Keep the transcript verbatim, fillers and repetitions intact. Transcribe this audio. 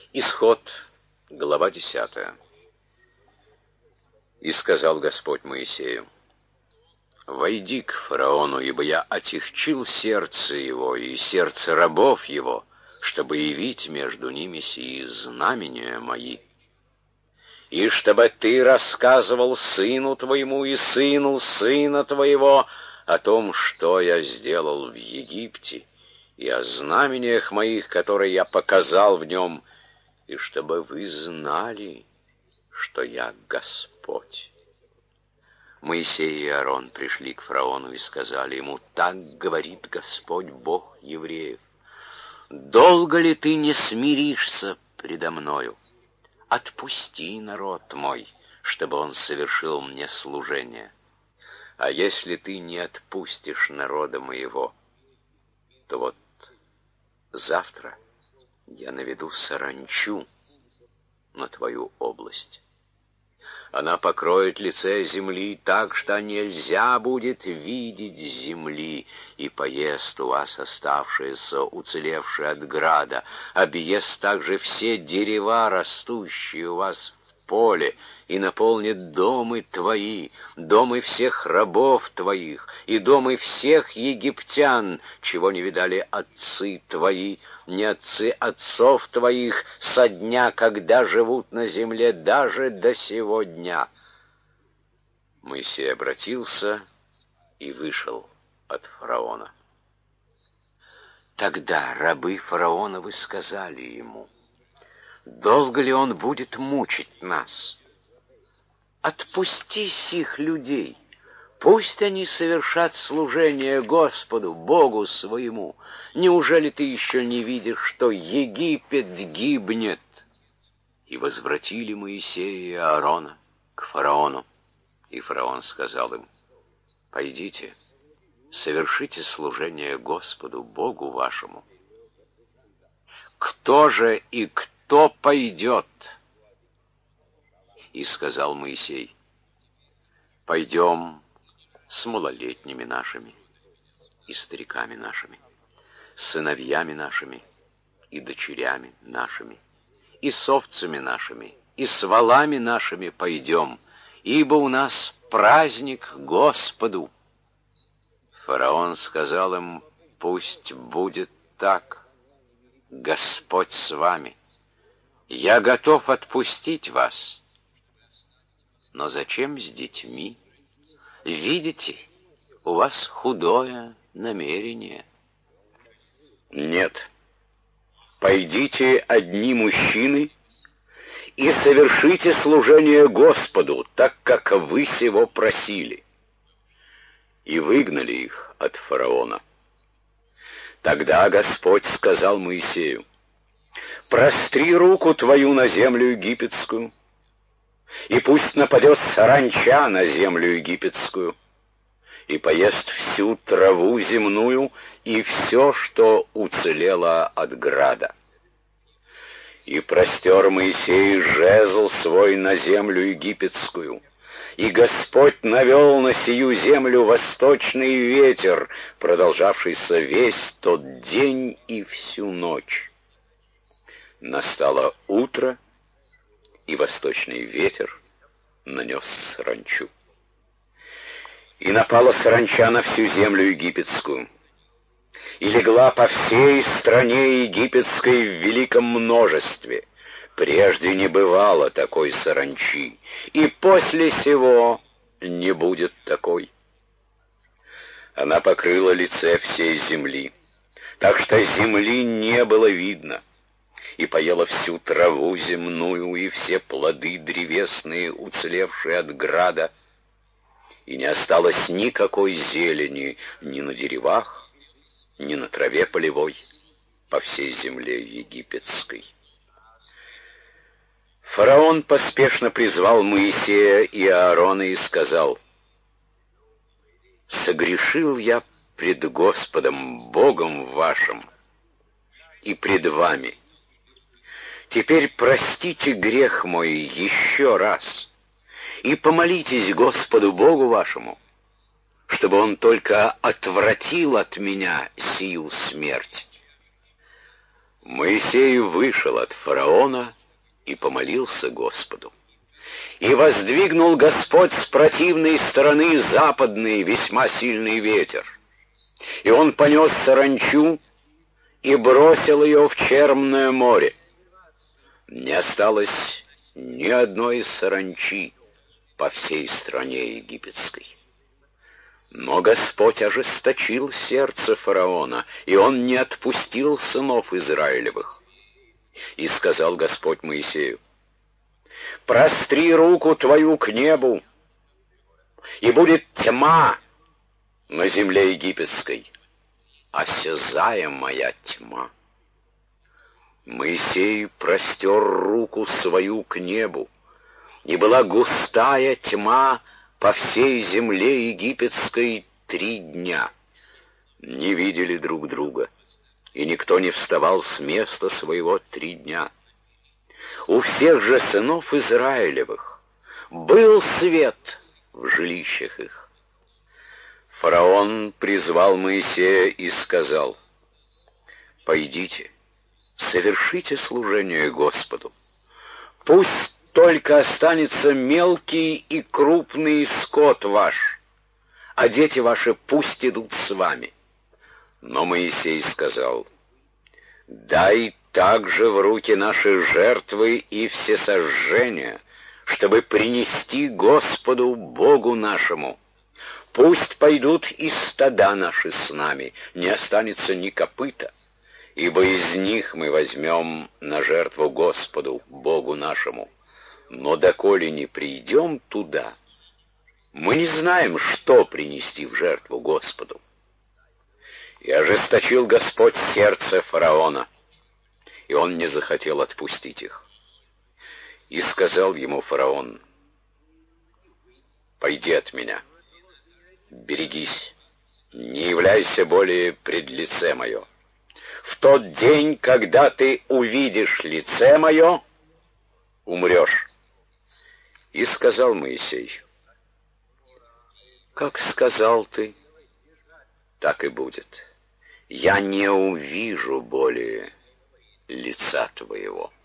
Исход, глава десятая. И сказал Господь Моисею: «Войди к фараону, ибо я отягчил сердце его и сердце рабов его, чтобы явить между ними сии знамения мои. И чтобы ты рассказывал сыну твоему и сыну сына твоего о том, что я сделал в Египте, и о знамениях моих, которые я показал в нем, и чтобы вы знали, что я Господь». Моисей и Аарон пришли к фараону и сказали ему: «Так говорит Господь, Бог евреев: долго ли ты не смиришься предо мною? Отпусти народ мой, чтобы он совершил мне служение. А если ты не отпустишь народа моего, то вот завтра я наведу саранчу на твою область. Она покроет лице земли так, что нельзя будет видеть земли, и поест у вас оставшееся, уцелевшее от града, объест также все дерева, растущие у вас в поле, и наполнит домы твои, домы всех рабов твоих, и домы всех египтян, чего не видали отцы твои, не отцы отцов твоих, со дня, когда живут на земле, даже до сего дня». Моисей обратился и вышел от фараона. Тогда рабы фараоновы сказали ему: «Долго ли он будет мучить нас? Отпусти сих людей, пусть они совершат служение Господу, Богу своему. Неужели ты еще не видишь, что Египет гибнет?» И возвратили Моисея и Аарона к фараону. И фараон сказал им: «Пойдите, совершите служение Господу, Богу вашему». «Кто же и кто пойдет?» И сказал Моисей: «Пойдем с малолетними нашими и стариками нашими, с сыновьями нашими и дочерями нашими, и с овцами нашими, и с волами нашими пойдем, ибо у нас праздник Господу». Фараон сказал им: «Пусть будет так. Господь с вами. Я готов отпустить вас. Но зачем с детьми? Видите, у вас худое намерение». «Нет, пойдите одни мужчины и совершите служение Господу, так как вы сего просили». И выгнали их от фараона. Тогда Господь сказал Моисею: «Простри руку твою на землю египетскую, и пусть нападет саранча на землю египетскую, и поест всю траву земную и все, что уцелело от града». И простер Моисей жезл свой на землю египетскую, и Господь навел на сию землю восточный ветер, продолжавшийся весь тот день и всю ночь. Настало утро, и восточный ветер нанес саранчу. И напала саранча на всю землю египетскую, и легла по всей стране египетской в великом множестве. Прежде не бывало такой саранчи, и после сего не будет такой. Она покрыла лице всей земли, так что земли не было видно, и поела всю траву земную и все плоды древесные, уцелевшие от града, и не осталось никакой зелени ни на деревах, ни на траве полевой по всей земле египетской. Фараон поспешно призвал Моисея и Аарона и сказал: «Согрешил я пред Господом Богом вашим и пред вами. Теперь простите грех мой еще раз и помолитесь Господу Богу вашему, чтобы Он только отвратил от меня сию смерть». Моисей вышел от фараона и помолился Господу. И воздвигнул Господь с противной стороны западный весьма сильный ветер. И он понес саранчу и бросил ее в Черное море. Не осталось ни одной саранчи по всей стране египетской. Но Господь ожесточил сердце фараона, и он не отпустил сынов Израилевых. И сказал Господь Моисею: «Простри руку твою к небу, и будет тьма на земле египетской, осязаемая тьма». Моисей простер руку свою к небу, и была густая тьма по всей земле египетской три дня. Не видели друг друга, и никто не вставал с места своего три дня. У всех же сынов Израилевых был свет в жилищах их. Фараон призвал Моисея и сказал: «Пойдите, совершите служение Господу. Пусть только останется мелкий и крупный скот ваш, а дети ваши пусть идут с вами». Но Моисей сказал: «Дай также в руки наши жертвы и всесожжения, чтобы принести Господу Богу нашему. Пусть пойдут и стада наши с нами, не останется ни копыта, ибо из них мы возьмем на жертву Господу Богу нашему. Но доколе не придем туда, мы не знаем, что принести в жертву Господу». И ожесточил Господь сердце фараона, и он не захотел отпустить их. И сказал ему фараон: «Пойди от меня, берегись, не являйся более пред лице мое. В тот день, когда ты увидишь лице мое, умрешь». И сказал Моисей: «Как сказал ты, так и будет. Я не увижу более лица твоего».